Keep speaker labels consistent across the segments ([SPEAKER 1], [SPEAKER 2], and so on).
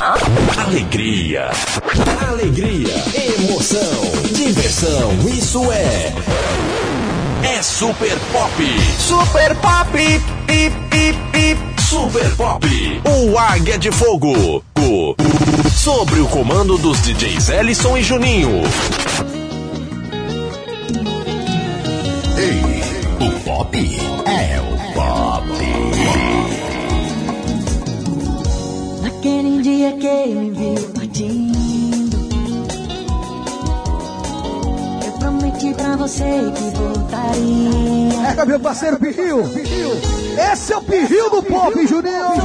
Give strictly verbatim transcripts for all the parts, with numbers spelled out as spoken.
[SPEAKER 1] Alegria, alegria, emoção, diversão, isso é... É Super Pop. Super Pop, pip, pip, pip. Super Pop, o Águia de Fogo. Sobre o comando dos D Js Ellison e Juninho. Ei, o Pop é o Pop.
[SPEAKER 2] Naquele dia que me viu partindo, eu prometi pra você que voltaria.
[SPEAKER 3] É, meu parceiro Pirril, Pirril. Esse é o Pirril do Pop, Juninho.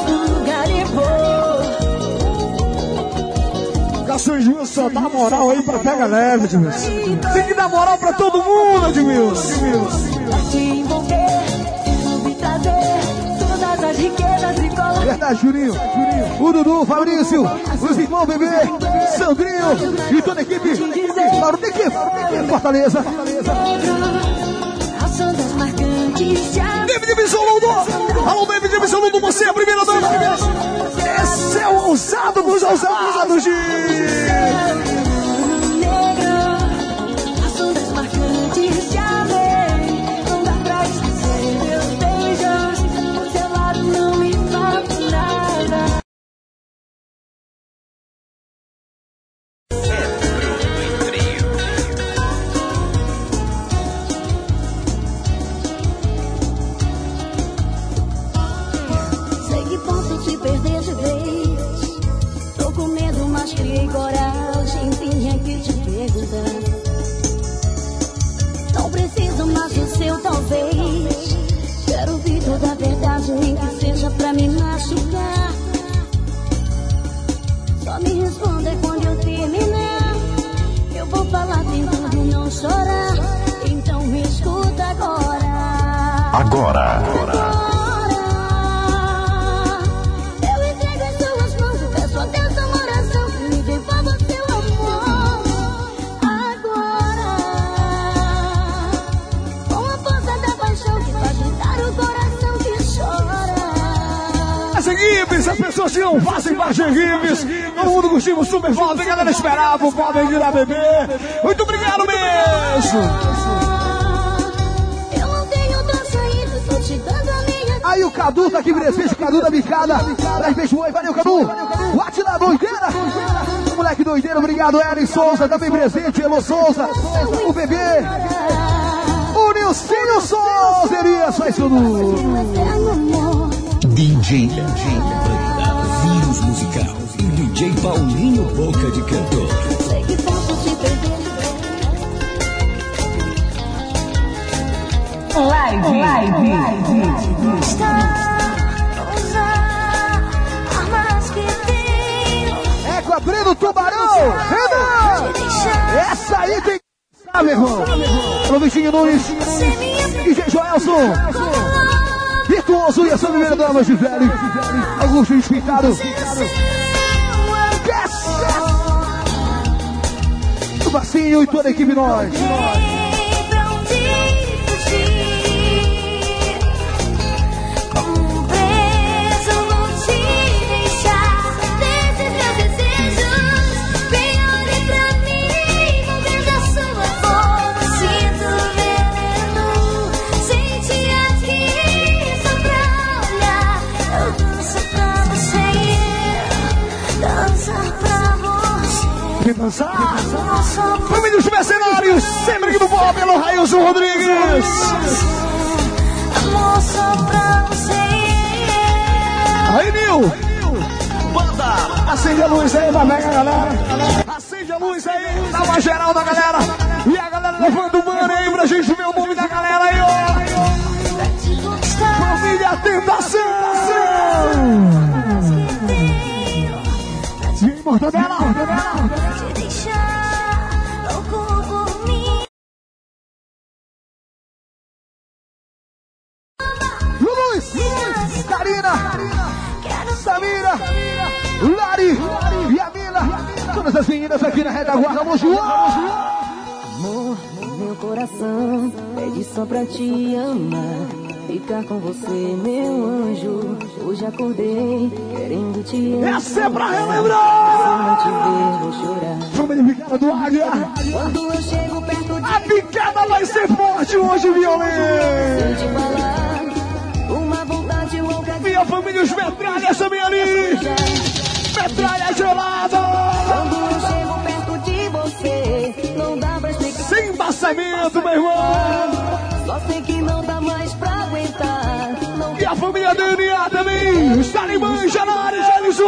[SPEAKER 3] Garçom Edmilson, dá moral aí pra Pega Leve, Edmilson. Tem que dar moral pra todo mundo, Edmilson.
[SPEAKER 2] Pra te envolver, soube trazer todas as riquezas e colas.
[SPEAKER 3] Verdade, Juninho. O Dudu, o Fabrício, os irmãos Bebê, Sandrinho e toda a equipe. Claro, tem que Fortaleza. David Bisoludo. Alô, David Bisoludo, você é a primeira dama. Esse é o ousado dos ousados, de...
[SPEAKER 1] Agora.
[SPEAKER 2] Eu entrego as suas mãos, eu peço a Deus uma oração que me devolva seu amor. Agora, com a força da paixão que faz gritar o coração que chora.
[SPEAKER 3] As equipes, as pessoas que não fazem parte de equipes, todo mundo curtiu o Super Pop, a galera esperava o Pop vir a beber. Muito obrigado mesmo. Aí o Cadu tá aqui presente, o Cadu da Bicada. dez beijos, valeu, Cadu. O Atila doideira. O moleque doideiro, obrigado, Ellen Souza, também presente, Elo Souza, o bebê. O Nilcinho Souza, Elias, faz tudo.
[SPEAKER 1] D J Banda, Vírus Musical e D J Paulinho Boca de Cantor.
[SPEAKER 2] Sei que posso te perder.
[SPEAKER 4] Live, live, live.
[SPEAKER 3] É com a Breno Tubarão. Renan! Essa aí tem que estar, meu irmão. Alô, Vitinho Nunes. D J Joelson. Virtuoso e a sua primeira dama de velho. Augusto Despintado. O Bacinho e toda a equipe nós. Dançar. Família dos Mercenários, sempre aqui no Pop, pelo Railson Rodrigues.
[SPEAKER 2] Amor só pra você.
[SPEAKER 3] Aí, Nil. Banda, acende a luz aí da mega galera. Acende a luz aí, dá uma geral da galera. E a galera levando o banner aí pra gente ver o nome da galera aí, ó. Família Tentação. E aí, Mortadela, Mortadela. Karina, Samira, Lari e a Mila. Todas as meninas aqui na retaguarda. Vamos, João.
[SPEAKER 2] Amor, meu coração pede só pra te amar.
[SPEAKER 5] ficar com você, meu anjo. Hoje acordei querendo te encontrar.
[SPEAKER 3] Essa é pra relembrar!
[SPEAKER 5] Se eu não te ver, vou chorar.
[SPEAKER 3] Família Picada do Águia.
[SPEAKER 5] Quando eu chego perto de
[SPEAKER 3] A picada vai ser forte hoje, violência.
[SPEAKER 5] sem te falar, uma vontade louca de
[SPEAKER 3] Minha família, os metralhas também ali. Metralha gelada.
[SPEAKER 5] Quando eu chego perto de você, não dá pra explicar.
[SPEAKER 3] Sem embaçamento, meu irmão.
[SPEAKER 5] Só sei que não dá mais pra aguentar. Não
[SPEAKER 3] E a família D N A também. Os talimãs já na área, já eles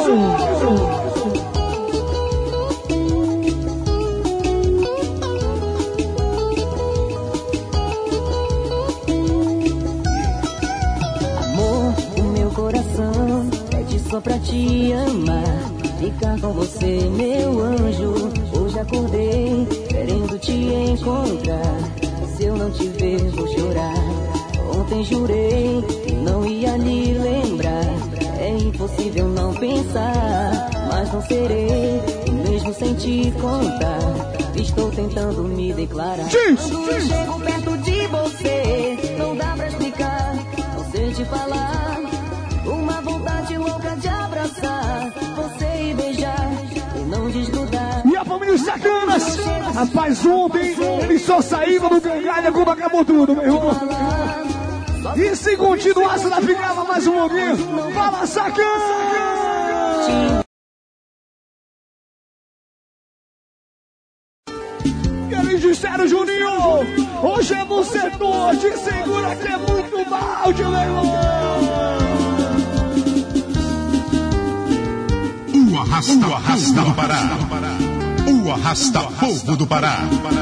[SPEAKER 5] Amor, o meu coração pede só pra te amar. Ficar com você, meu anjo. Hoje acordei querendo te encontrar. Se eu não te ver, vou chorar. Ontem jurei que não ia lhe lembrar. É impossível não pensar, mas não serei mesmo sem te contar. Estou tentando me declarar. Quando eu chego perto de você, não dá pra explicar, não sei te falar. Uma vontade louca de abraçar você e beijar e não desgrudar.
[SPEAKER 3] E a família, os sacanas. Rapaz, ontem eles só saíram do gangalha quando acabou tudo, meu irmão. E se continuasse na ficava mais um pouquinho. Fala, sacana! E eles disseram, Juninho, hoje é no setor, te segura que é muito balde, meu irmão.
[SPEAKER 6] O arrasta, o arrasta do Pará. O arrasta povo do Pará.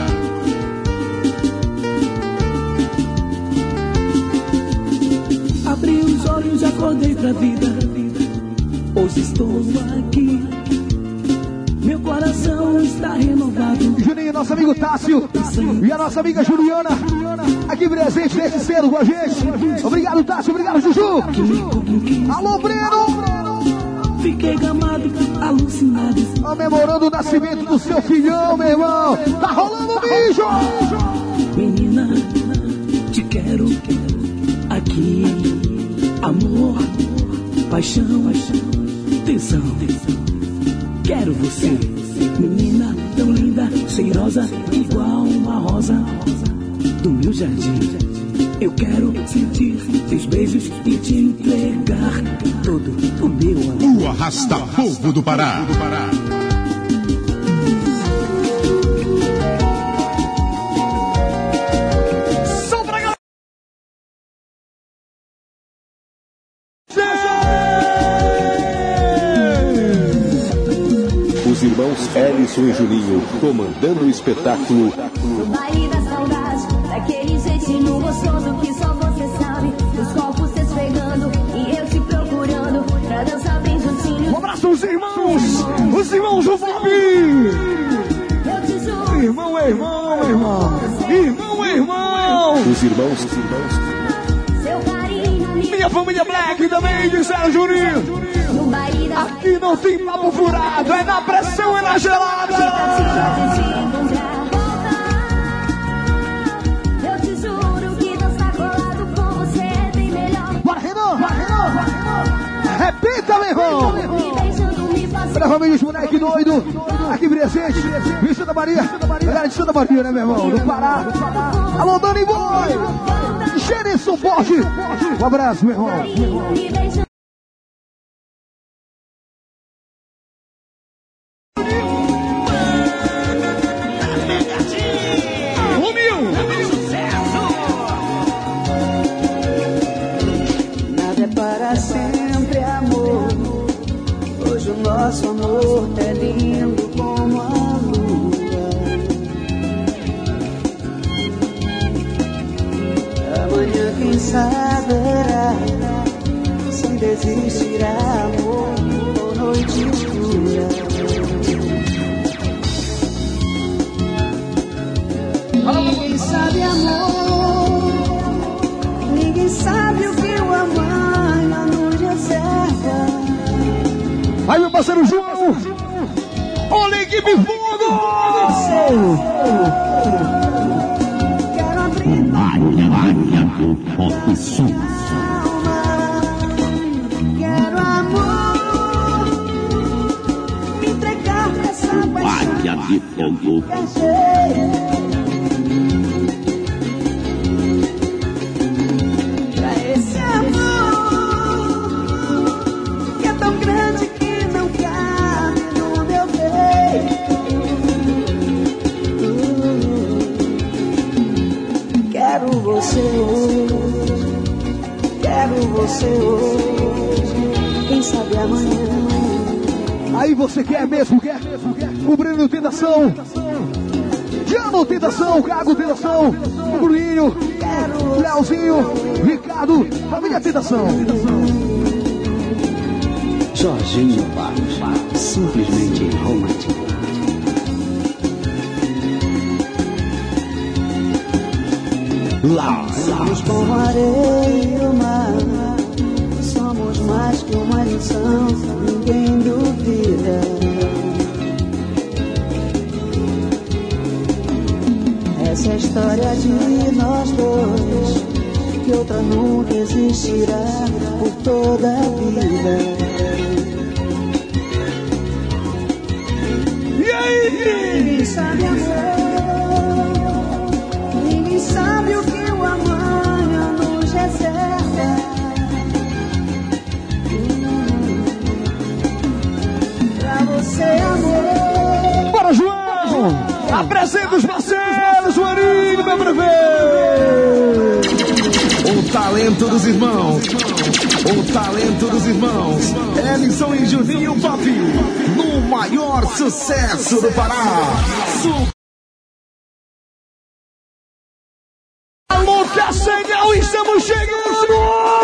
[SPEAKER 7] Abri os olhos e acordei pra vida. Hoje estou aqui. Meu coração está renovado.
[SPEAKER 3] Juninho, nosso amigo Tássio e a nossa amiga Juliana, aqui presente nesse cedo com a gente. Obrigado, Tássio, obrigado, Juju. Alô, Breno.
[SPEAKER 7] Fiquei gamado, alucinado.
[SPEAKER 3] Comemorando o nascimento do seu filhão, meu irmão. Tá rolando o bicho.
[SPEAKER 7] Menina, te quero aqui. Amor, paixão, tesão. Quero você, menina tão linda, cheirosa, igual uma rosa do meu jardim. Eu quero sentir teus beijos e te entregar todo o meu amor.
[SPEAKER 6] O arrasta povo do Pará.
[SPEAKER 1] Os irmãos Ellison e Juninho comandando o espetáculo
[SPEAKER 2] No baile da saudade, daquele jeitinho gostoso que só você sabe. Os corpos se esfregando e eu te procurando pra dançar bem juntinho.
[SPEAKER 3] Um abraço aos irmãos, os irmãos do Bob.
[SPEAKER 2] Eu te juro,
[SPEAKER 3] Irmão é irmão, meu irmão. Irmão é irmão.
[SPEAKER 1] Os irmãos, os irmãos.
[SPEAKER 2] seu carinho me
[SPEAKER 3] Minha família Black também, disseram, Juninho.
[SPEAKER 2] no baile da
[SPEAKER 3] Aqui não tem papo furado, é na pressão e na gelada.
[SPEAKER 2] Eu te juro que dançar colado com você é bem melhor.
[SPEAKER 3] Bora, Renan, bora, Renan, bora, Renan. Repita, meu irmão.
[SPEAKER 2] Me beijando, me fazendo.
[SPEAKER 3] Pra família, os moleque doido. Aqui presente, em Santa Maria. Galera de Santa Maria, né, meu irmão? Do Pará. Alô, Dani Boy. Gerson Borges. Um abraço, meu irmão.
[SPEAKER 2] Me beijando.
[SPEAKER 7] Nada é para sempre, amor. Hoje o nosso amor é lindo como a lua. Amanhã quem saberá se desistirá, amor, ou noite escura. Ninguém sabe, amor. Ninguém sabe o que o amanhã nos reserva.
[SPEAKER 3] Aí, meu parceiro João. Olha a equipe fundo.
[SPEAKER 7] Quero abrir
[SPEAKER 8] Águia do Pop Som.
[SPEAKER 7] Quero amor, me entregar nessa paixão.
[SPEAKER 8] Águia de Fogo.
[SPEAKER 7] Pra esse amor que é tão grande que não cabe no meu peito. Quero você hoje, quero você hoje, quem sabe amanhã.
[SPEAKER 3] Aí você quer mesmo, quer? Cobrindo tentação. Diano tentação, Cago tentação, Bruninho, Leozinho, Ricardo, família tentação.
[SPEAKER 8] Jorginho Barros, simplesmente romântico. Lá,
[SPEAKER 7] Somos como areia e o mar, somos mais que uma lição, ninguém duvida. Essa é a história de nós dois, que outra nunca existirá por toda a vida.
[SPEAKER 3] E aí?
[SPEAKER 7] Ninguém sabe amor, ninguém sabe o que o amanhã nos reserva. Pra você, amor.
[SPEAKER 3] Bora, João! Apresenta os parceiros, Joaninho, meu prefeito!
[SPEAKER 1] O talento dos irmãos. O talento dos irmãos. Ellison e Juninho Pop. No maior sucesso do Pará. Su-
[SPEAKER 3] Alô, Cassegal, estamos chegando!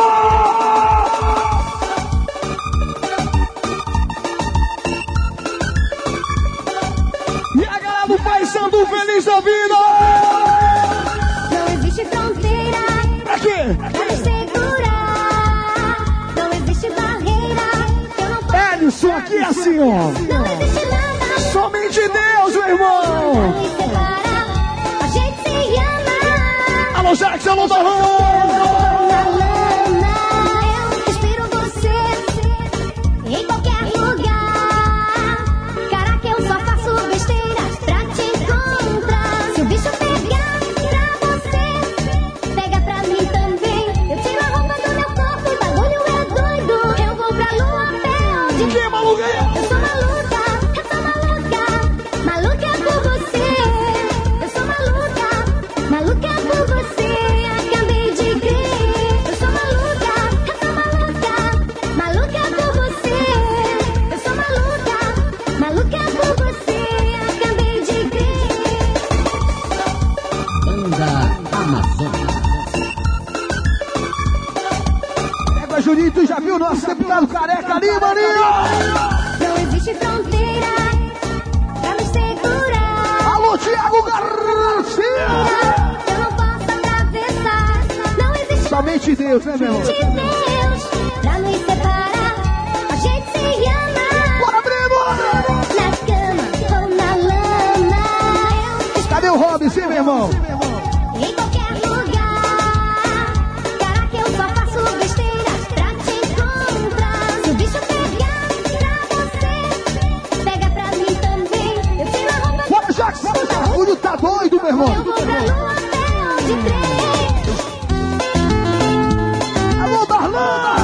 [SPEAKER 3] E a galera do Pai Santo feliz da vida!
[SPEAKER 2] Não existe fronteira
[SPEAKER 3] Pra quê?
[SPEAKER 2] pra me segurar. Não existe barreira que eu não possa.
[SPEAKER 3] Ellison, aqui é assim, ó.
[SPEAKER 2] Não existe nada
[SPEAKER 3] Somente Deus, meu irmão!
[SPEAKER 2] pra me separar. A gente se ama.
[SPEAKER 3] Alô, Jackson, alô, Darlan!
[SPEAKER 2] Na lama, eu inspiro você em qualquer lugar. Caraca, eu só faço besteiras pra te encontrar. Se o bicho pegar pra você, pega pra mim também. Eu tiro a roupa do meu corpo, o bagulho é doido. Eu vou pra lua até onde.
[SPEAKER 3] Que maluco aí?
[SPEAKER 2] Eu sou maluca, eu sou maluca, maluca por você. Eu sou maluca, maluca por você. Acabei de crer. Eu sou maluca, eu sou maluca, maluca por você. Eu sou maluca, maluca por você. Acabei de crer.
[SPEAKER 8] Banda Amazonas.
[SPEAKER 3] Pega, Juninho, tu já viu o nosso deputado careca ali, maninho?
[SPEAKER 2] Não existe fronteira pra me segurar.
[SPEAKER 3] Alô, Thiago Garcia!
[SPEAKER 2] Eu não posso atravessar. Não existe
[SPEAKER 3] Somente Deus, né, meu irmão?
[SPEAKER 2] de Deus pra nos separar. A gente se ama
[SPEAKER 3] Bora, primo!
[SPEAKER 2] na cama ou na lama.
[SPEAKER 3] Cadê o Robin, sim, meu irmão?
[SPEAKER 2] Eu, em qualquer lugar. Caraca, eu só faço besteiras pra te encontrar. Se o bicho pegar pra você, pega pra mim também. Eu tiro a roupa.
[SPEAKER 3] Bora, Jackson! O bagulho tá doido, meu irmão!
[SPEAKER 2] Eu vou pra lua até onde crer.
[SPEAKER 3] Alô, Darlan!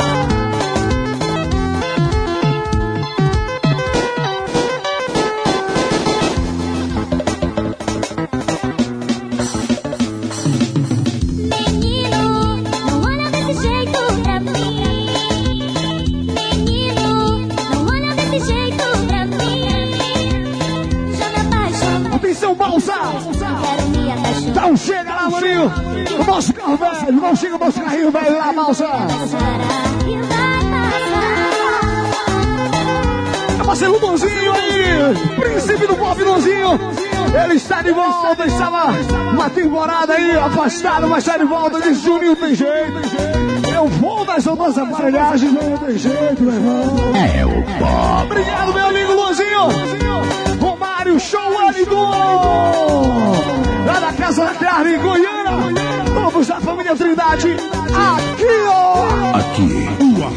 [SPEAKER 2] Menino, não olha desse jeito pra mim. Menino, não olha desse jeito pra mim. Já me apaixonei,
[SPEAKER 3] Atenção, Balsa!
[SPEAKER 2] não quero me apaixonar.
[SPEAKER 3] Então chega lá, maninho! O nosso carro velho! Não chega o nosso carrinho velho lá, Balsa!
[SPEAKER 2] E vai passar.
[SPEAKER 3] É parceiro Luanzinho aí! Príncipe do Pop Luanzinho! Ele está de volta! Estava uma temporada aí afastado, mas está de volta. De Juninho tem jeito! Eu vou das outras aparelhagens, não tem jeito, meu irmão!
[SPEAKER 8] É o Pop.
[SPEAKER 3] Obrigado, meu amigo Luanzinho! Romário, show Wellington! Lá da Casa da Carne, Goiânia! qualidade. Aqui, ó.
[SPEAKER 6] Aqui.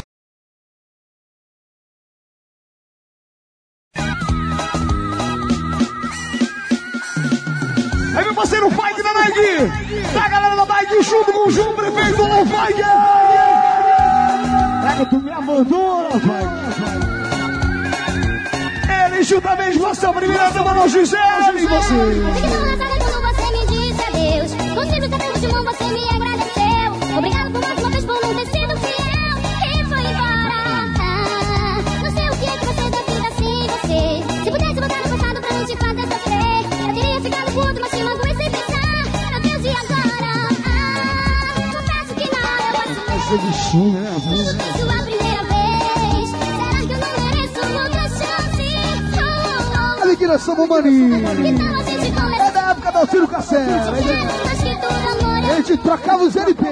[SPEAKER 3] Aí meu parceiro Fike da Nike. Da galera da Nike junto com o João Prefeito do Fike. Pega, tu me abandona, Fike. Ele juntamente com a sua primeira dama no Gisele e você.
[SPEAKER 2] Quando você me disse adeus, consigo saber de mão você me agradeceu. Obrigado por mais uma vez por não ter sido fiel e foi embora. Ah, não sei o que é que você deve ter sem você. Se pudesse voltar no passado pra não te fazer sofrer, eu teria ficado com outro, mas te magoei sem pensar. Meu Deus, e agora? Ah, confesso que não, eu posso ver.
[SPEAKER 3] Essa bichinha, né?
[SPEAKER 2] Sua primeira vez, será que eu não mereço outra chance? Oh, oh.
[SPEAKER 3] Olha que nós somos maninhos.
[SPEAKER 2] Então a gente começa.
[SPEAKER 3] É da época do Ciro Cassel. A gente trocava os L P.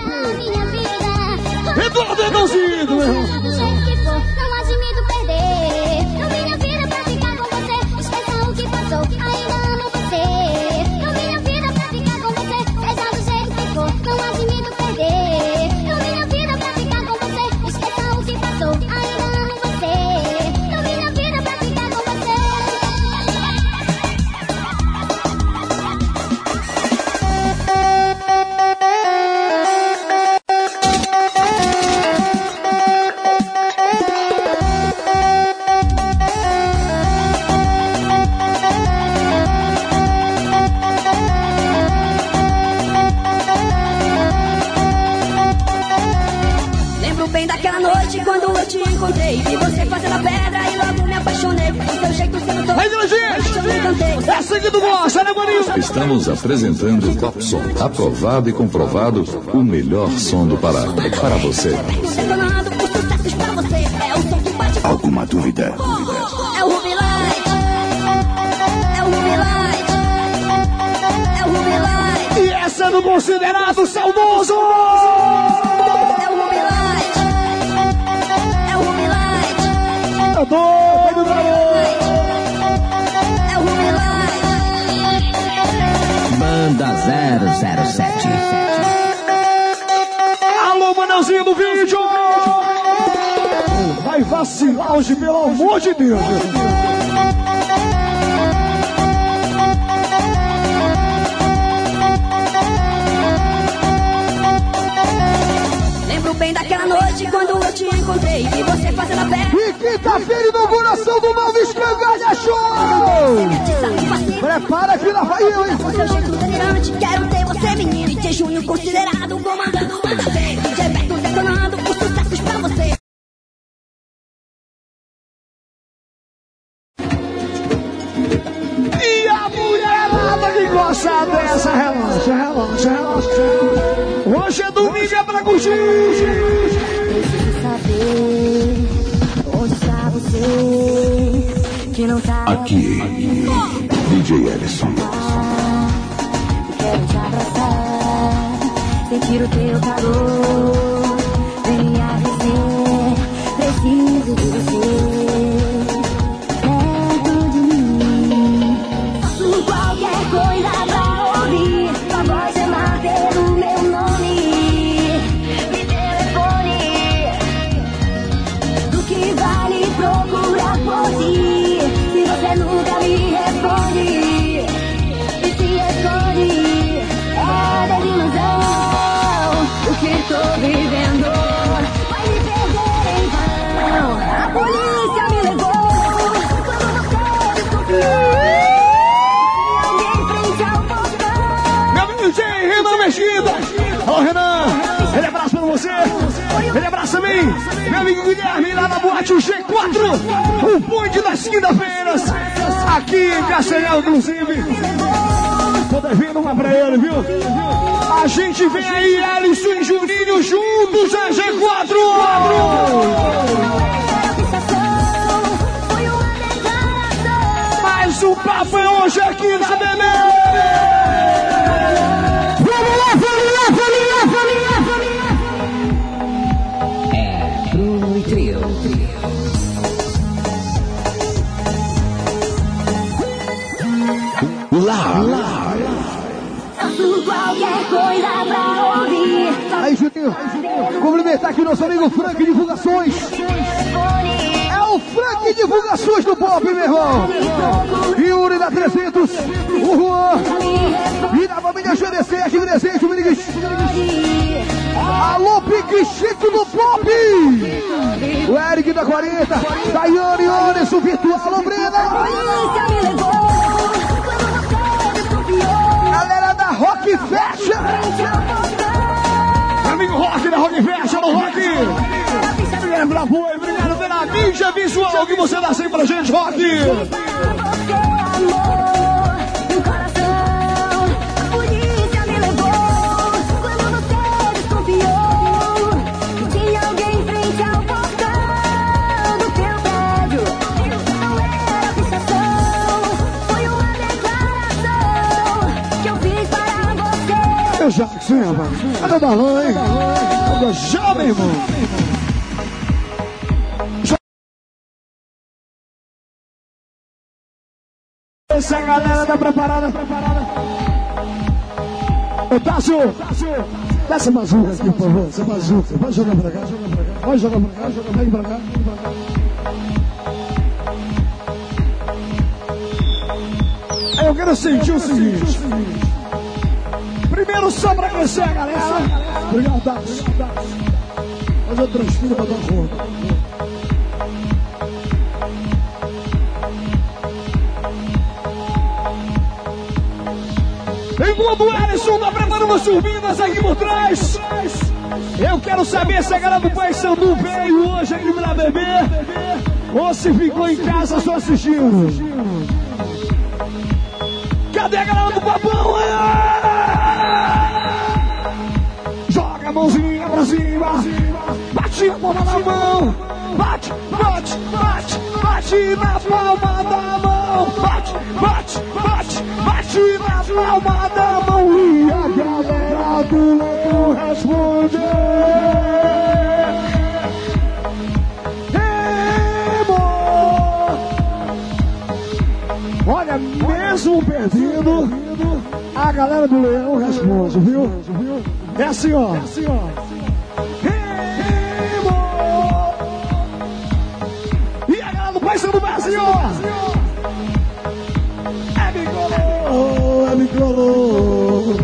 [SPEAKER 3] Eduardo Edãozinho, meu irmão.
[SPEAKER 2] Do jeito que for, não admito perder. Eu minha vida pra ficar com você. Esqueça o que passou, ainda amo você. Eu minha vida pra ficar com você. Seja do jeito que for, não admito perder. Eu minha vida pra ficar com você. Esqueça o que passou, ainda amo você. Eu minha vida pra ficar com você.
[SPEAKER 5] Lembro bem daquela noite quando eu te encontrei. Vi você fazendo a pedra e logo me apaixonei. O seu jeito sedutor.
[SPEAKER 3] Aí, gente! É assim que tu gosta, né, maninho?
[SPEAKER 6] Estamos apresentando o Top Som. Aprovado e comprovado, o melhor som do Pará. Para você.
[SPEAKER 5] Detonando por sucessos pra você. É o som que bate.
[SPEAKER 6] Alguma dúvida?
[SPEAKER 5] É o Ruby Light. É o Ruby Light. É o Ruby Light.
[SPEAKER 3] E essa é do considerado saudoso!
[SPEAKER 5] É o Ruby Light. É o Ruby Light.
[SPEAKER 3] Eu tô, foi do garoto!
[SPEAKER 5] É o Ruby Light.
[SPEAKER 8] Banda zero zero sete.
[SPEAKER 3] Alô, Manelzinho do vídeo! Vai vacilar hoje, pelo amor de Deus!
[SPEAKER 5] Lembro bem daquela noite quando eu te encontrei. Vi você fazendo a pedra.
[SPEAKER 3] E quinta-feira, inauguração do novo Escangalha Show! Prepara que lá vai eu, hein?
[SPEAKER 5] Com seu jeito delirante, quero ter você, menino. E de junho considerado comandando o D J Beto detonando os sucessos pra você.
[SPEAKER 3] E a mulherada que gosta dessa, relaxa, relaxa, relaxa. Hoje é domingo, é pra curtir.
[SPEAKER 2] Preciso saber onde está você, que não tá
[SPEAKER 6] Aqui, D J Ellison.
[SPEAKER 2] Quero te abraçar, sentir o teu calor, venha dizer, preciso de você, perto de mim. Faço qualquer coisa pra ouvir sua voz chamar pelo meu nome. Me telefone, do que vale procurar por ti, se você nunca me responde. É desilusão o que tô vivendo. Vai me perder em vão. A polícia me levou quando você descobriu. Alguém frente ao portão.
[SPEAKER 3] Meu amigo D J Renan Mexida. Ô Renan, ele abraça pra você. Ele abraça também meu amigo Guilherme lá na boate o G quatro. O bonde das quinta-feiras. Aqui em Castanhal, inclusive. Tô devendo uma pra ele, viu? A gente vem aí, Alisson e Juninho juntos, a G quatro! Mas o papo é hoje aqui na Bebê! Vamos lá, vamos lá, vamos lá, vamos lá, vamos lá!
[SPEAKER 8] É Bruno e Trio.
[SPEAKER 6] Lá, lá.
[SPEAKER 2] Faço qualquer coisa pra ouvir sua
[SPEAKER 3] Aí, Juninho, cumprimentar aqui o nosso amigo Frank Divulgações. É o Frank Divulgações do Pop, meu irmão. Yuri da trezentos, o Juan. E da família G D C, aqui presente, o Minigues. Alô, Pique Chico do Pop. O Eric da quarenta, Daiane, Anderson, Virtual, Lombrina. Galera da Rock Fashion. Amigo Rock da Rock Fashion, no Rock. Obrigado pela apoio, obrigado pela mídia visual que você dá sempre pra gente, Rock. Jackson, rapaz. Cadê o balão, hein? Cadê o já, meu irmão? Essa galera tá preparada, preparada. Ô, Tássio, dá essa bazuca aqui, por favor. Essa bazuca. Pode jogar pra cá, joga pra cá. Pode jogar pra cá, joga bem pra cá. Vem pra cá. Aí eu quero sentir o seguinte. Primeiro só pra aquecer a galera. Obrigado, Dax. Mas eu transfiro pra dar conta. Enquanto o Alisson tá preparando as turbinas aqui por trás, eu quero saber se a galera do Paysandu veio hoje aqui pra beber ou se ficou em casa só assistindo. Cadê a galera do Papão? Joga a mãozinha pra cima, bate a palma na mão, bate, bate, bate, bate na palma da mão, bate, bate, bate, bate na palma da mão e a galera do Leão responde. Olha, mesmo perdendo, a galera do Leão responde, viu? É assim, ó. É assim, ó. E a galera do Paysandu vai assim, ó. É bigolô, é bigolô.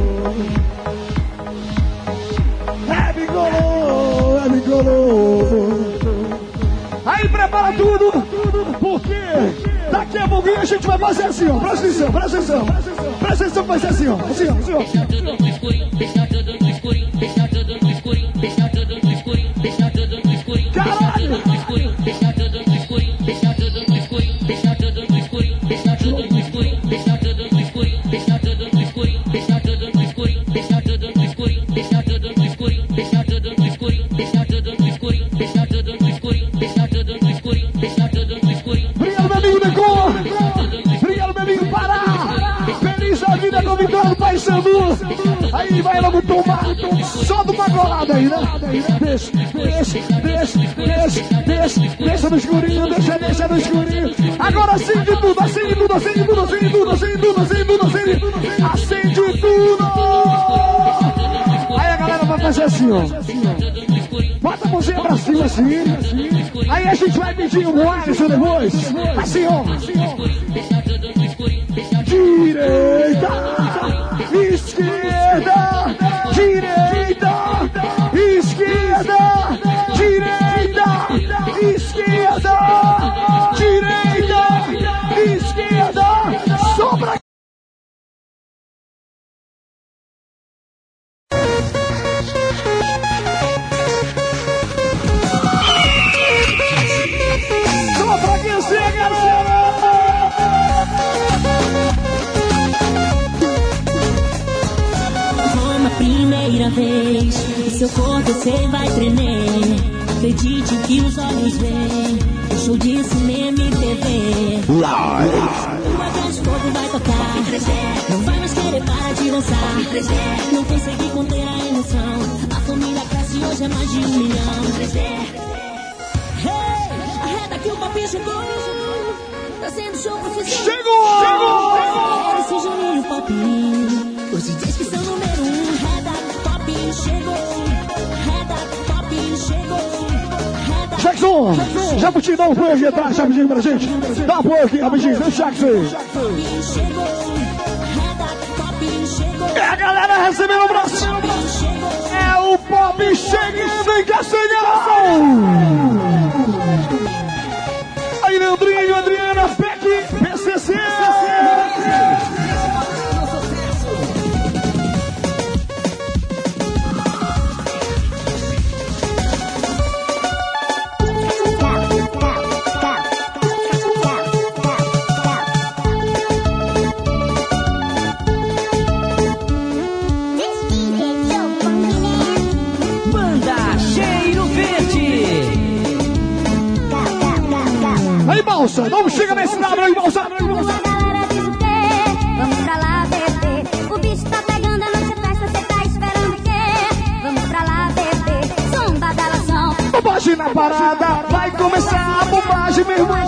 [SPEAKER 3] É bigolô, é bigolô. Aí prepara tudo, porque daqui a pouquinho a gente vai fazer assim, ó. Presta atenção, presta atenção. Presta atenção, vai ser assim, ó. Assim, ó, assim, ó.
[SPEAKER 9] Deixa tudo no escurinho, deixa tudo no escurinho, deixa tudo no escurinho, deixa tudo no escurinho, deixa tudo no escurinho, deixa tudo no escurinho, deixa tudo no escurinho, deixa tudo no escurinho, deixa tudo no escurinho, deixa tudo no escurinho, deixa tudo no escurinho, deixa tudo no escurinho, deixa tudo no escurinho, deixa tudo no escurinho, deixa tudo no escurinho, deixa tudo no escurinho, deixa tudo no escurinho, deixa tudo no escurinho, deixa tudo no escurinho, deixa tudo no escurinho.
[SPEAKER 3] Obrigado, meu amigo Decor. Obrigado, meu amigo Pará. Feliz a vida com a vitória do Paysandu. Aí vai logo tomar, só de uma golada aí, né? Deixa, deixa, deixa, deixa, deixa, deixa no escurinho, deixa, deixa no escurinho. Agora acende tudo, acende tudo, acende tudo, acende tudo, acende tudo, acende tudo, acende tudo, acende tudo. Aí a galera vai fazer assim, ó. Bota a mãozinha pra cima assim. Aí a gente vai pedir o Alisson depois. Assim, ó. Direita, esquerda, direita, esquerda, direita, esquerda, direita, esquerda, sobra. Só pra aquecer, galera!
[SPEAKER 5] Primeira vez, o seu corpo você vai tremer. Acredite que os olhos veem. O show de cinema e T V.
[SPEAKER 1] Live.
[SPEAKER 5] Uma grande fogo vai tocar. Não vai mais querer parar de dançar. Não consegui conter a emoção. A família cresce hoje é mais de um milhão. Hey, arreda que o papi chegou. Trazendo show profissional.
[SPEAKER 3] Chegou! Chegou!
[SPEAKER 5] Esse Juninho Pop. Os D Js que são número um. Reda Pop chegou.
[SPEAKER 3] Jackson, Jabuti, dá um apoio aqui atrás, rapidinho pra gente. Dá um apoio aqui, rapidinho, deixa o Jackson aí. É a galera recebendo o braço. É o Pop chegando em Castanhal. Aí, Leandrinho, Adriana, Peck, P C C. Aí, Balsa, vamos chegar nesse lado aí, Balsa.
[SPEAKER 2] A galera diz o quê? Vamos pra lá beber. O bicho tá pegando, a noite é festa, cê tá esperando o quê? Vamos pra lá beber. Som, badalação.
[SPEAKER 3] Bobagem na parada, vai começar a bobagem, meu irmão.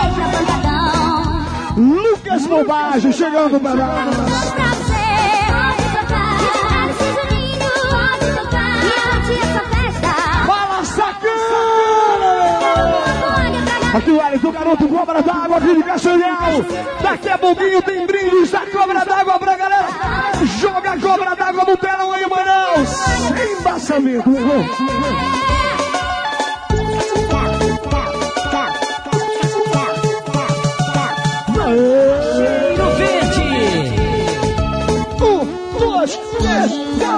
[SPEAKER 3] Lucas Bobagem chegando pra lá.
[SPEAKER 2] Vamos pra você, pode tocar. Esse Juninho, pode tocar. E a noite é essa festa.
[SPEAKER 3] Fala, sacana! Aqui o Alisson, o garoto Cobra d'Água, aqui de Castanhal. Daqui a pouquinho tem brindes da Cobra d'Água pra galera. Joga a Cobra d'Água no telão aí, Manaus. Sem embaçamento, meu irmão.
[SPEAKER 8] Cheiro Verde.
[SPEAKER 3] Um, dois, três,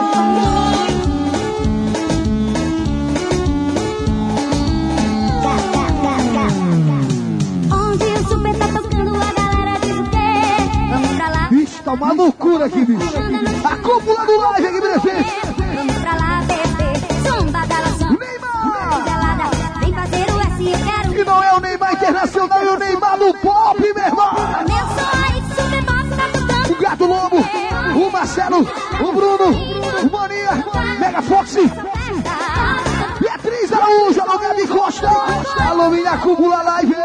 [SPEAKER 2] Onde o super tá tocando, a galera diz o quê? Vamos pra lá.
[SPEAKER 3] bicho, tá uma loucura aqui, bicho. A cúpula do live aqui, minha gente.
[SPEAKER 2] Vamos pra lá beber. Som, badalação.
[SPEAKER 3] Neymar!
[SPEAKER 2] Vem fazer o S, eu quero.
[SPEAKER 3] E não é o Neymar Internacional, é o Neymar do Pop, meu irmão.
[SPEAKER 2] Meu sonho, super pop tá tocando.
[SPEAKER 3] O Gato Lobo, o Marcelo, o Bruno, o Mania, Mega Fox, Beatriz Araújo, alô Gabi Costa, alô minha cúpula live.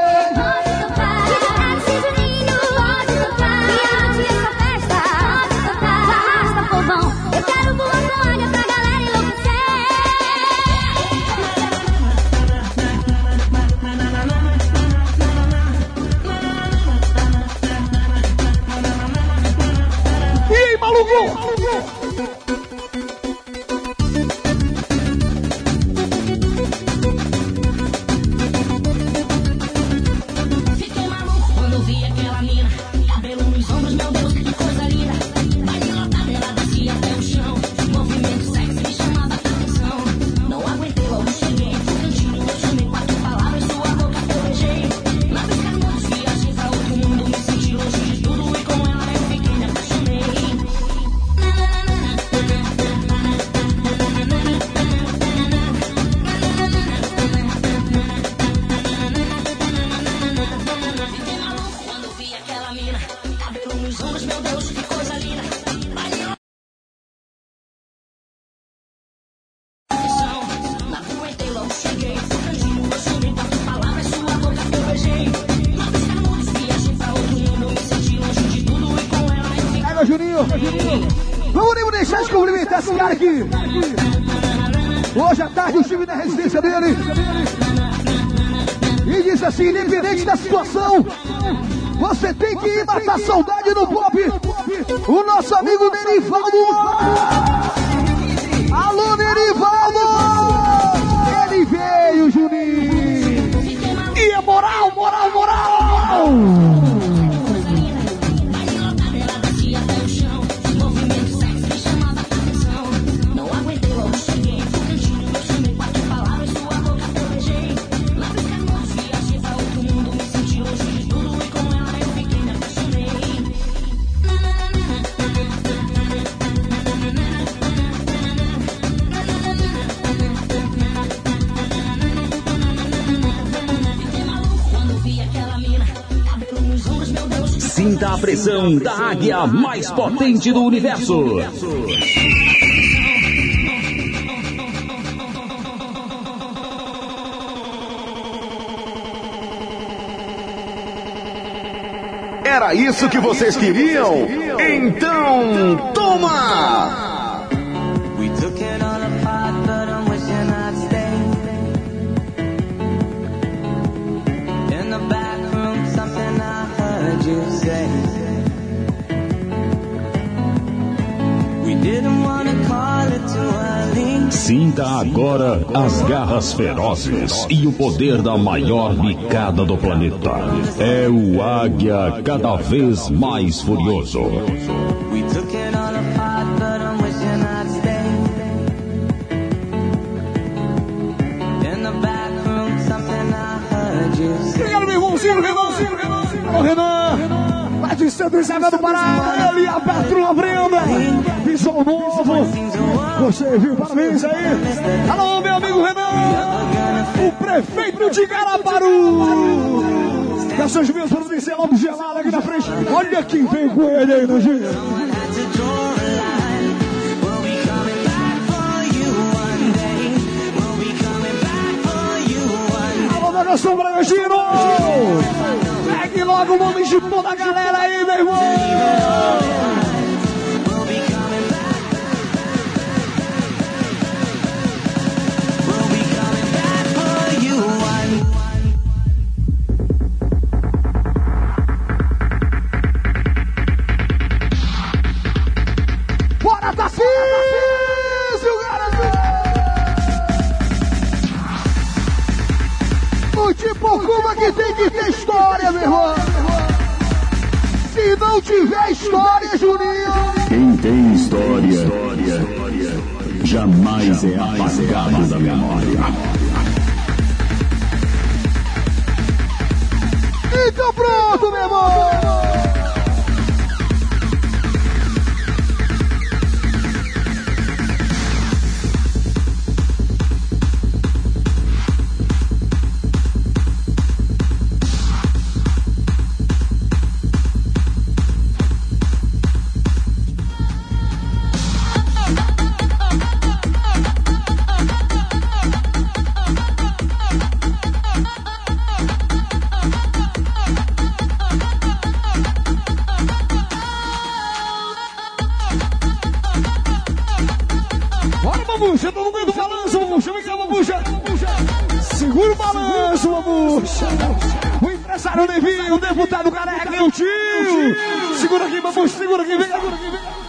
[SPEAKER 2] Eu quero boa Antônia pra galera enlouquecer.
[SPEAKER 3] E aí, maluco?
[SPEAKER 9] Fiquei maluco quando vi aquela mina. Cabelo nos ombros, meu Deus, que coisa linda. Baile lotado, ela descia até o chão. Movimento sexy me chamava a atenção. Não aguentei, logo cheguei. Cantinho, eu chamei quatro palavras, sua boca eu beijei. Na pisca nos viagem pra outro mundo, me senti longe de tudo e com ela eu fiquei, me apaixonei. Fiquei maluco quando vi aquela mina. Cabelo nos ombros, meu Deus, que coisa linda. Baile não aguentei, logo cheguei. Cantinho, eu chamei quatro palavras, sua boca eu beijei. Na pisca nos viagem pra outro mundo, me senti longe de tudo e com ela eu fiquei.
[SPEAKER 3] Pega, Juninho. Vamos nem deixar de cumprimentar esse cara aqui. Hoje à tarde o time da resistência dele. E diz assim, independente da situação, você tem que ir matar a saudade no Pop. O nosso amigo Nerivaldo. Alô, Nerivaldo. Ele veio, Juninho. E é moral, moral, moral.
[SPEAKER 9] Baile lotado, ela descia até o chão. Movimento sexy me chamava a atenção. Não aguentei, logo cheguei. Cantinho, eu chamei quatro palavras, sua boca eu beijei. Na pisca nos viagem pra outro mundo, me senti longe de tudo e com ela eu fiquei, me apaixonei. Fiquei maluco quando vi aquela mina. Cabelo nos ombros, meu Deus.
[SPEAKER 1] Sinta a pressão da águia mais potente do universo. Era isso que vocês queriam? Então, toma!
[SPEAKER 10] We took it all apart, but I'm wishing I'd stay.
[SPEAKER 5] you say we didn't wanna call it too early.
[SPEAKER 6] Sinta agora as garras ferozes e o poder da maior bicada do planeta. É o águia cada vez mais furioso.
[SPEAKER 5] We took it all apart, but I'm wishing I'd stay. In the back room, something I heard you say.
[SPEAKER 3] Obrigado, meu irmãozinho, Renanzinho, Renanzinho. Alô, Renan. Lá de Santo Isabel do Pará. Ele e a Patrulha Brenda. Visual novo. Você viu? Parabéns aí. Alô, meu amigo Renan. O prefeito de Garaparu. Essas minhas províncias logo gelada aqui na frente. Olha quem vem com ele aí, Nojinha. Alô, meu Nelson Bragantino. Pegue logo o nome de toda a galera aí, meu irmão. Bora, Tarcísio, garoto! O tipo Cuba que tem que ter história, meu irmão. Se não tiver história, Juninho.
[SPEAKER 6] Quem tem história, jamais é apagado da memória.
[SPEAKER 3] Então pronto, meu irmão. Babucha, todo mundo do balanço, Babucha, vem cá, Babucha. Segura o balanço, Babucha. O empresário Nevinho, o deputado Careca e o tio. Segura aqui, Babucha, segura aqui, vem cá, segura aqui, vem cá.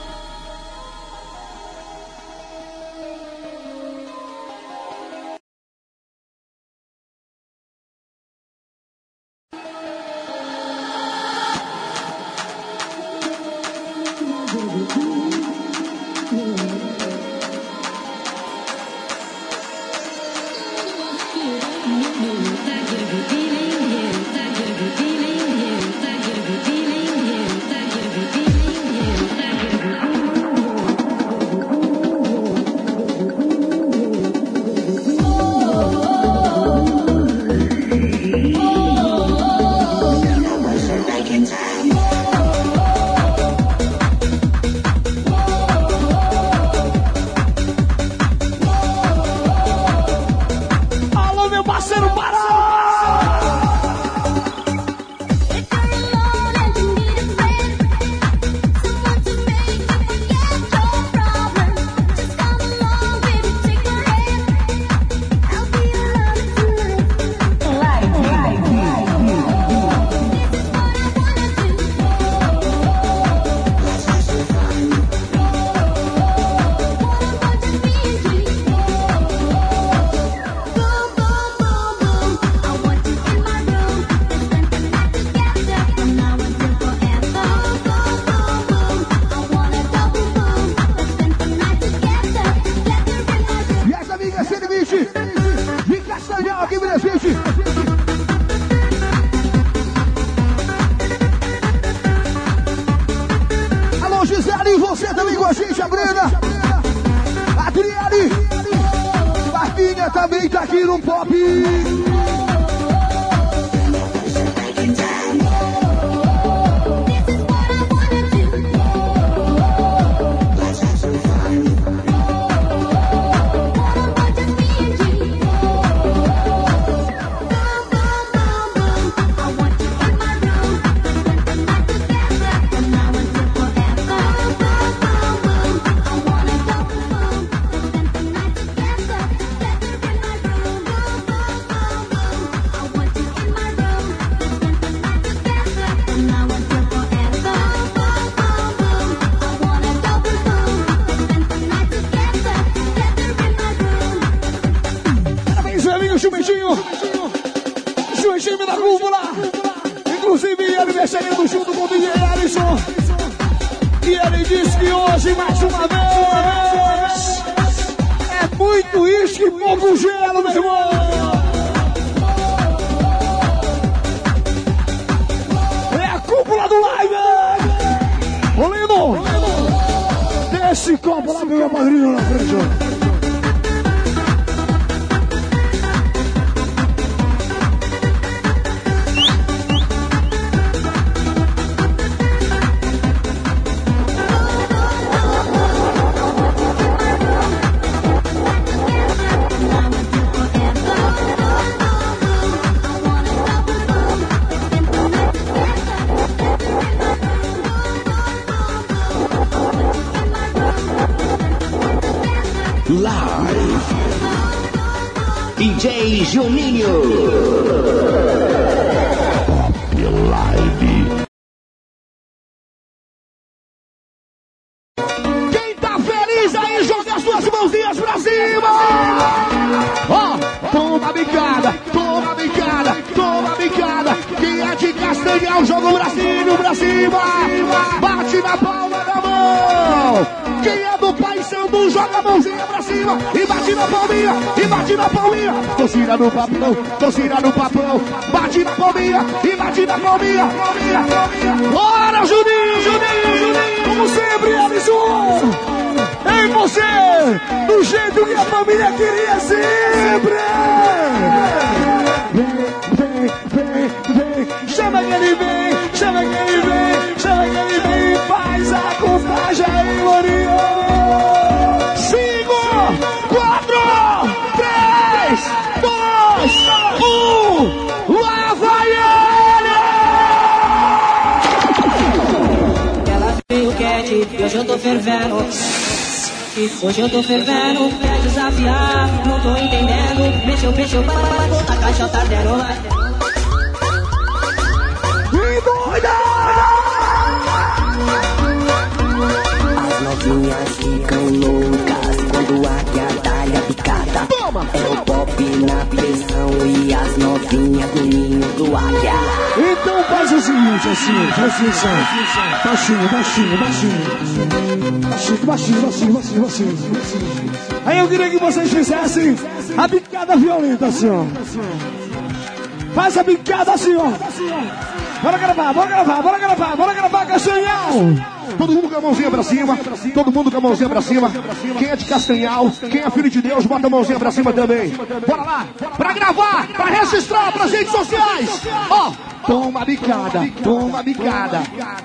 [SPEAKER 3] Também tá aqui no pop. cúpula. Inclusive ele mexendo junto com o D J Alisson. E ele disse que hoje, mais uma vez, é muito uísque e pouco gelo, meu irmão. É a cúpula do live. Ô, Lino, desce copo lá, meu padrinho, na frente.
[SPEAKER 1] D J Juninho. Pop Live.
[SPEAKER 3] Quem tá feliz aí, joga as suas mãozinhas pra cima. Ó, oh, toma bicada, toma bicada, toma bicada. Quem é de Castanhal, joga o bracinho pra cima. Bate na palma da mão. Quem é do Pai Sandu, joga a mãozinha pra cima e bate na palminha, e bate na palminha. Torcida no papão, torcida no papão. Bate na palminha e bate na palminha, palminha, palminha. Bora, Juninho, Juninho, Juninho. Como sempre, Alisson. Ei, você, do jeito que a família queria sempre. Vem, vem, vem, vem. Chama que ele vem, chama que ele vem, chama que ele vem. Faz a contagem aí, Lourinho. Cinco, quatro, três, dois, um. Lá vai ele!
[SPEAKER 5] Ela veio quente e hoje eu tô fervendo. Hoje eu tô fervendo, quer desafiar, não tô entendendo. Mexeu, mexeu, a caixa tá dando, vai.
[SPEAKER 3] E doida!
[SPEAKER 5] As novinhas ficam loucas quando a águia dá-lhe a picada.
[SPEAKER 3] Toma!
[SPEAKER 5] É o pop na pressão e as novinhas do ninho do águia.
[SPEAKER 3] Então faz o seguinte, assim, presta atenção. Baixinho, baixinho, baixinho. Baixinho, baixinho, baixinho, baixinho, baixinho. Aí eu queria que vocês fizessem a bicada violenta, assim, ó. Faz a bicada assim, ó. Bora gravar, bora gravar, bora gravar, bora gravar, Castanhal. Todo mundo com a mãozinha pra cima, todo mundo com a mãozinha pra cima. Quem é de Castanhal, quem é filho de Deus, bota a mãozinha pra cima também. Bora lá, pra gravar, pra registrar pras redes sociais. Ó, toma a bicada, toma a bicada.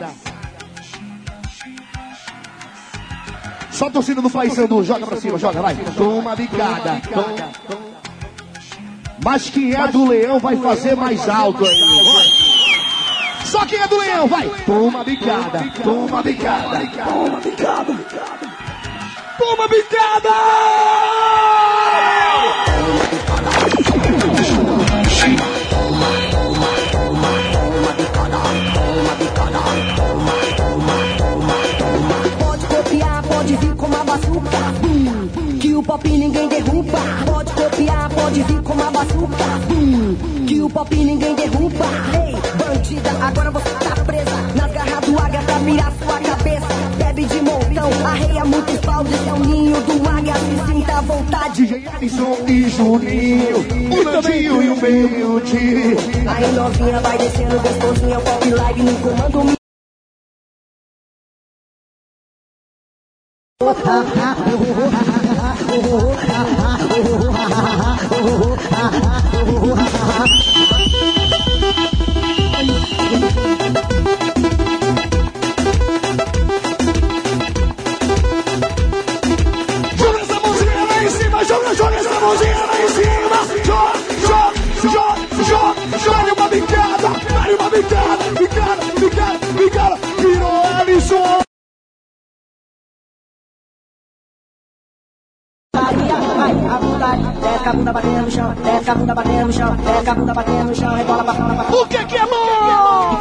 [SPEAKER 3] Só a torcida do Pai Sandu, joga pra cima, joga, vai. Toma a bicada, toma. Mas quem é do Leão vai fazer mais alto aí. Só quem é do Leão, vai! Toma bicada, toma bicada, toma bicada, toma bicada!
[SPEAKER 5] Pode copiar, pode vir com uma bazuca, hum, que o pop ninguém derruba. Pode copiar, pode vir com uma bazuca, hum, que o pop ninguém derruba. Ei, bandida, agora você tá presa nas garras do águia pra mirar sua cabeça. Bebe de montão, arreia muitos baldes, é o ninho do águia, se sinta à vontade.
[SPEAKER 3] D J Alisson e Juninho, o Nandinho e o meio-dia.
[SPEAKER 5] Aí novinha vai descendo gostosinho, é o pop live no comando.
[SPEAKER 3] Joga essa mãozinha lá em cima, joga, joga essa mãozinha lá em cima. Joga, joga, joga, joga, joga uma bicada, dá uma bicada, bicada, bicada, bicada. Virou Alisson.
[SPEAKER 5] Desce a bunda batendo no chão, desce a bunda batendo no chão, desce a bunda batendo no chão, rebola pra fora, pra fora.
[SPEAKER 3] O que que é bom?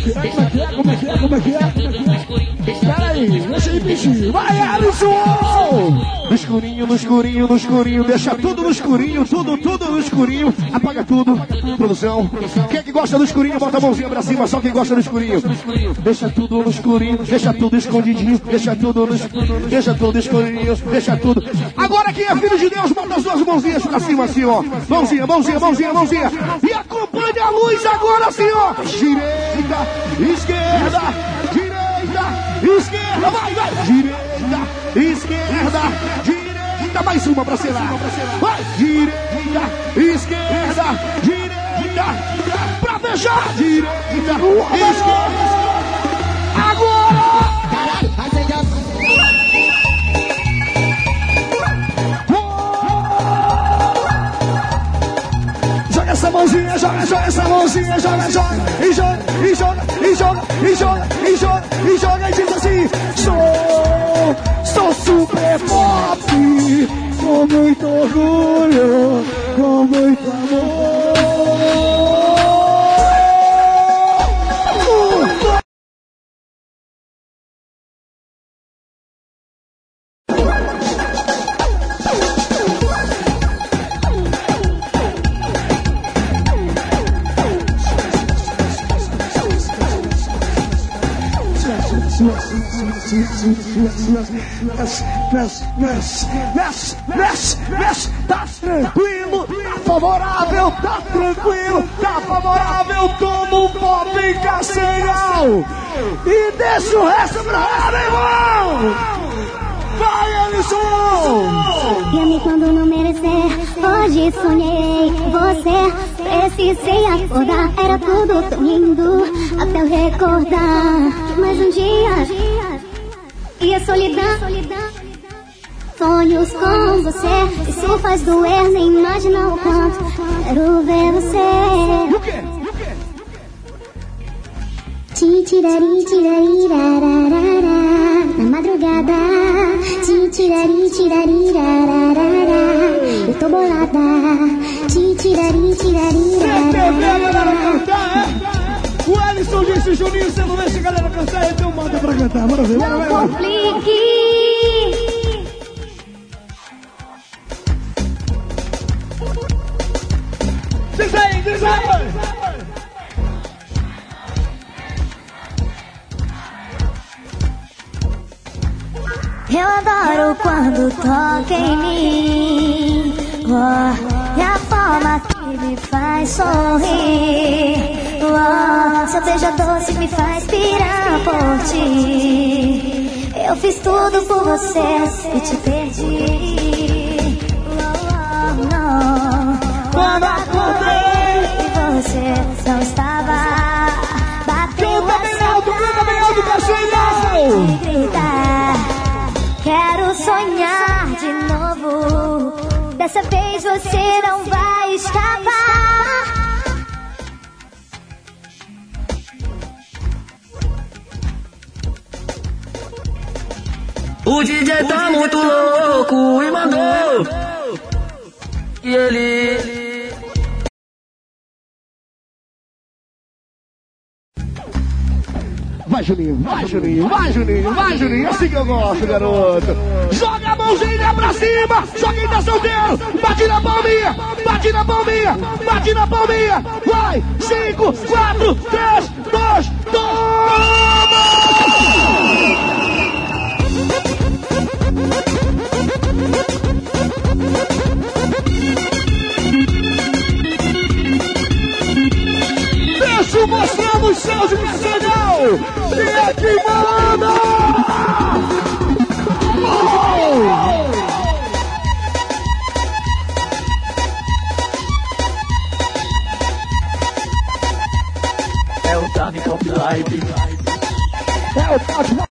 [SPEAKER 3] que é? Como é que é? Como é que é? Como é que é? Pera aí, deixa aí, bichinho. Vai, Alisson! No escurinho, no escurinho, no escurinho. Deixa tudo no escurinho, tudo, tudo no escurinho. Apaga tudo. Produção. Quem é que gosta do escurinho, bota a mãozinha pra cima. Só quem gosta do escurinho. Deixa tudo no escurinho, deixa tudo escondidinho. Deixa tudo no escurinho, deixa tudo escurinho. Deixa tudo. Agora quem é filho de Deus, bota as duas mãozinhas pra cima assim, ó. Mãozinha, mãozinha, mãozinha, mãozinha. E acompanha a luz agora assim, ó. Direita, esquerda, direita, esquerda, vai, vai. Direita, esquerda, direita, mais uma pra selar. Vai, direita, esquerda, direita, pra fechar. Direita, esquerda. Agora! Joga essa mãozinha, joga, joga essa mãozinha, joga, joga, e joga, e joga, e joga, e joga, e joga, e joga, e diz assim: sou, sou super pop, com muito orgulho, com muito amor. Mexe, mexe, mexe, mexe, mexe, mexe, tá tranquilo, tá favorável, tá tranquilo, tá favorável, como um pop Castanhal. E deixa o resto pra lá, meu irmão! Vai, Alisson!
[SPEAKER 2] E amei quando não merecer, hoje sonhei você. Precisei acordar, era tudo tão lindo, até eu recordar que mais um dia e a solidão, sonhos com você, isso faz doer, nem imagina o quanto quero ver você.
[SPEAKER 3] O quê?
[SPEAKER 2] Titirari, tirari, rararara, na madrugada. Titirari, tirari, rararara, eu tô bolada. Titirari, tirari,
[SPEAKER 3] rararara. O Alisson disse, Juninho, você não deixa a galera cantar, então manda pra cantar. Bora ver, bora ver.
[SPEAKER 2] Não complique.
[SPEAKER 3] Diz aí, diz aí.
[SPEAKER 2] Eu adoro quando toca em mim, oh, e a forma que me faz sorrir, oh, seu beijo doce me faz pirar por ti. Eu fiz tudo por você e te perdi, oh, oh, não. Quando acordei e você não estava, bateu essa vontade de gritar. Quero sonhar de novo, dessa vez você não vai escapar.
[SPEAKER 10] O D J tá muito louco e mandou que ele...
[SPEAKER 3] Vai, Juninho, vai, Juninho, vai, Juninho, vai, Juninho, assim que eu gosto, garoto. Joga a mãozinha pra cima, só quem tá solteiro, bate na palminha, bate na palminha, bate na palminha. Vai, cinco, quatro, três, dois, toma! Deixa mostrar os céus de Castanhal! E é que manda! Oh!
[SPEAKER 10] É o Davi Pop Live.
[SPEAKER 3] É o Davi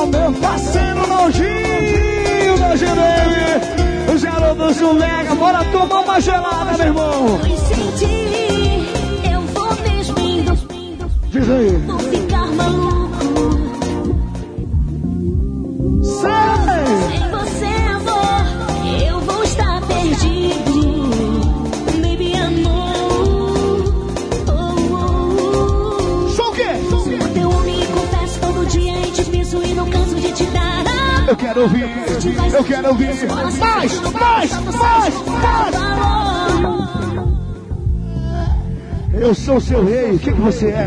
[SPEAKER 3] ao meu parceiro Nojinho da G B. Os garotos do Mega, bora tomar uma gelada, meu irmão.
[SPEAKER 2] Eu vou mesmo indo.
[SPEAKER 3] Diz aí.
[SPEAKER 2] Vou ficar maluco. Sem você, amor, eu vou estar perdido. Baby, amor. Oh, oh.
[SPEAKER 3] Sou o quê?
[SPEAKER 2] Sou teu homem e confesso todo dia e te penso e não canso de te dar.
[SPEAKER 3] Eu quero ouvir, eu quero ouvir. Mais, mais, mais, mais. Eu sou seu rei, o que, que você é?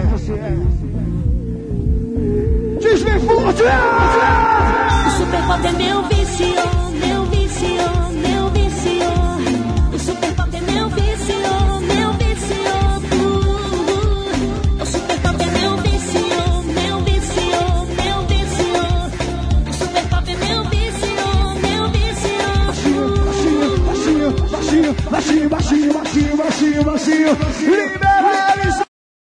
[SPEAKER 3] Diz bem forte!
[SPEAKER 2] O super pop é meu vício, meu vício, meu vício. O super pop é meu vício, meu vício. Uh, o super pop é meu vício, meu vício, meu vício. O super pop é meu vício, meu vício.
[SPEAKER 3] Baixinho, baixinho, baixinho, baixinho, baixinho, baixinho, baixinho. Libera eles!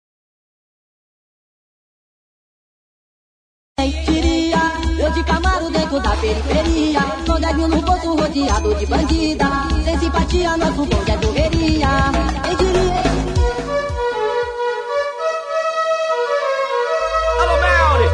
[SPEAKER 5] Eu de Camaro dentro da periferia, com dez mil no bolso rodeado de bandida. Sem simpatia, nosso bonde é correria. Quem diria?
[SPEAKER 10] Alô, Melri!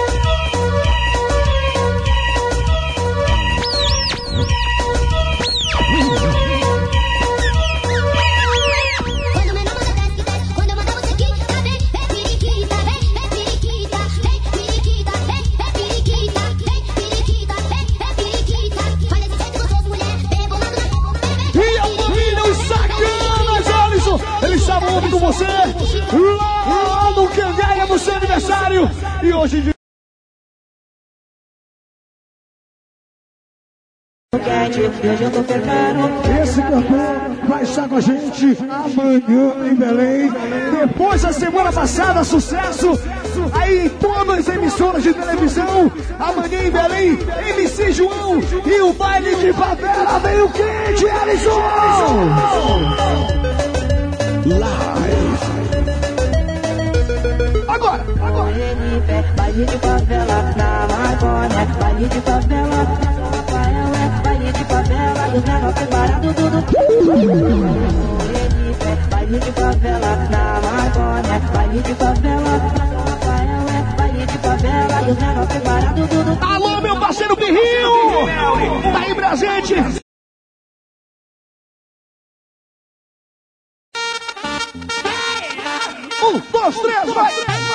[SPEAKER 2] Quando o menor manda desce, desce. Quando eu mandar você quica, vem, vem periquita, vem, vem periquita, vem periquita, vem, vem periquita, vem periquita, vem, vem periquita. Olha esse jeito gostoso, mulher, rebolando na boca, vem, vem.
[SPEAKER 3] E a família, os sacanas, Alisson! Eles estavam ontem com você lá no Cangalha no seu aniversário. E hoje de...
[SPEAKER 5] Hoje eu tô pegando.
[SPEAKER 3] Esse cantor vai estar com a gente amanhã em Belém. Depois da semana passada, sucesso aí em todas as emissoras de televisão. Amanhã em Belém, M C João e o baile de favela veio quente, Alisson! Live. Agora, agora.
[SPEAKER 5] Baile de favela na Amazônia, baile de favela na Rafaela, baile de favela e os menores preparado tudo. Baile de favela na Amazônia, baile de favela na Rafaela, baile de favela e os menores preparado tudo.
[SPEAKER 3] Alô, meu parceiro Birrinho! Tá aí presente! Um, dois, três, vai!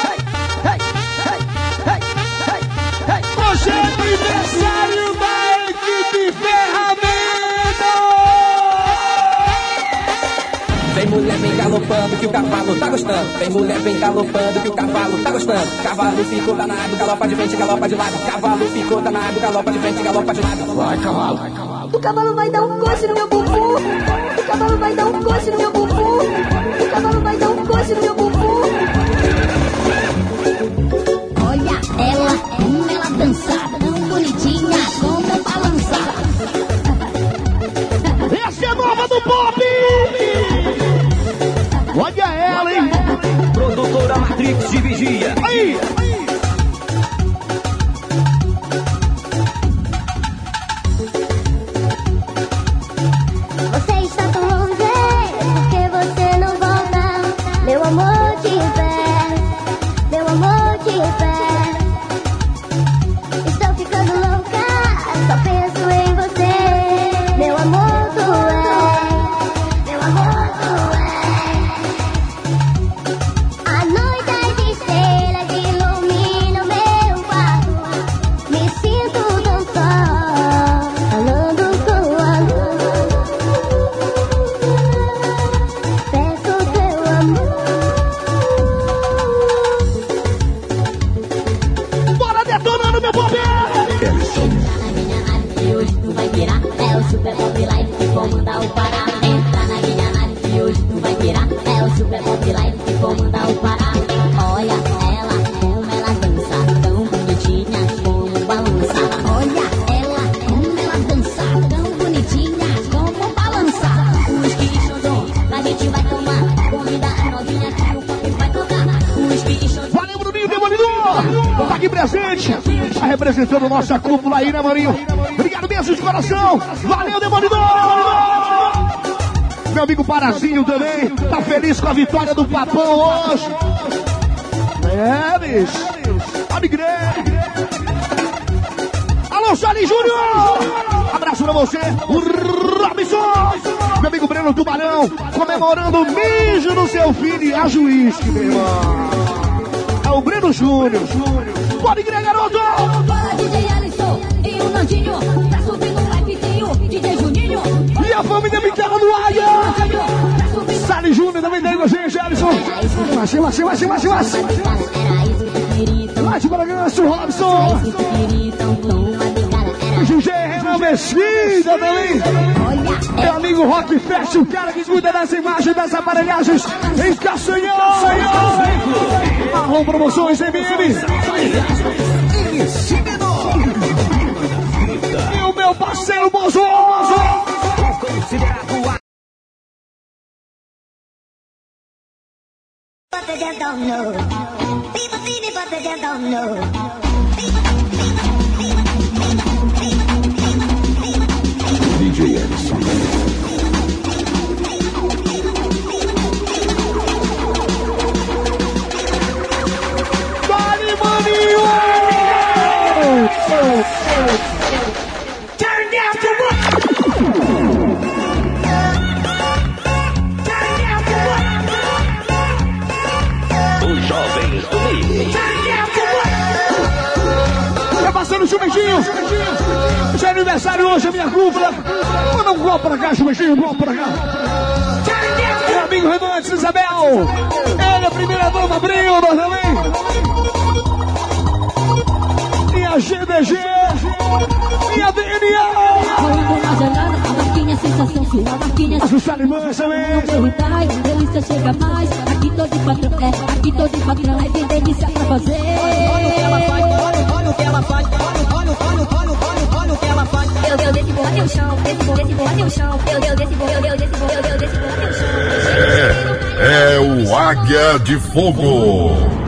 [SPEAKER 3] Hoje é aniversário da equipe Ferramenta!
[SPEAKER 10] Vem mulher, vem galopando que o cavalo tá gostando. Vem mulher, vem galopando que o cavalo tá gostando. Cavalo ficou danado, galopa de frente, galopa de lado. Cavalo ficou danado, galopa de frente, galopa de lado. Vai, cavalo, vai, cavalo.
[SPEAKER 2] O cavalo vai dar um coice no meu bumbum. O cavalo vai dar um coice no meu bumbum. O cavalo vai dar um coice no meu bumbum. Olha ela, como ela dançada, tão bonitinha, como balançada.
[SPEAKER 3] Essa é nova do pop! Olha ela, hein?
[SPEAKER 10] Produtora Matrix de Vigia.
[SPEAKER 3] Aí!
[SPEAKER 2] Você está tão longe, porque você não volta. Meu amor te pede, meu amor te pede.
[SPEAKER 3] Tá representando nossa cúpula aí, né, Marinho? Obrigado mesmo de coração. Valeu, Demolidor! Meu amigo Parazinho também tá feliz com a vitória do Papão hoje. É, bicho. Sabe grande. Alô, Charlie Júnior! Abraço pra você, o Robinson! Meu amigo Breno Tubarão, comemorando o mijo do seu filho e a juiz, meu irmão. É o Breno Júnior. Pode crer, garoto!
[SPEAKER 2] Fala, D J Alisson e o Nandinho. Tá subindo um hypezinho, D J Juninho.
[SPEAKER 3] E a família Vitória do Águia! Sally Júnior também tem com a gente, Alisson. Machi, machi, machi, machi, machi. Machi para gancho, Robson. G G Renan Mesquita também. Meu amigo Rock Fest, o cara que cuida das imagens, das aparelhagens em Castanhão. Marrom Promoções M M. E o meu parceiro Bozo.
[SPEAKER 2] But they just don't know. People see me, but they just don't know.
[SPEAKER 6] D J Ellison.
[SPEAKER 3] Dale, maninho! Turn down to what? Turn down to what?
[SPEAKER 1] Os jovens do Rio.
[SPEAKER 3] Tá passando o Chumechinho. Esse é aniversário hoje, a minha cúpula. Manda um golpe pra cá, Chumechinho, um golpe pra cá. Meu amigo Renan de Isabel. Ele é a primeira dama, Brilda também. Minha G D G. Minha D N A.
[SPEAKER 2] Rolando na janela, a marquinha sensação, sua marquinha.
[SPEAKER 3] As Salimãs também.
[SPEAKER 2] Perguntar, delícia chega mais. Aqui todo patrão, é, aqui todo patrão. É tem delícia pra fazer.
[SPEAKER 5] Olha o que ela faz, olha, olha o que ela faz, olha, olha, olha, olha, olha, olha o que ela faz.
[SPEAKER 2] Eu deu desse boa no chão, desse boa, desse boa no chão. Eu deu desse boa, eu deu desse boa, eu deu desse boa no chão.
[SPEAKER 6] É, é o Águia de Fogo.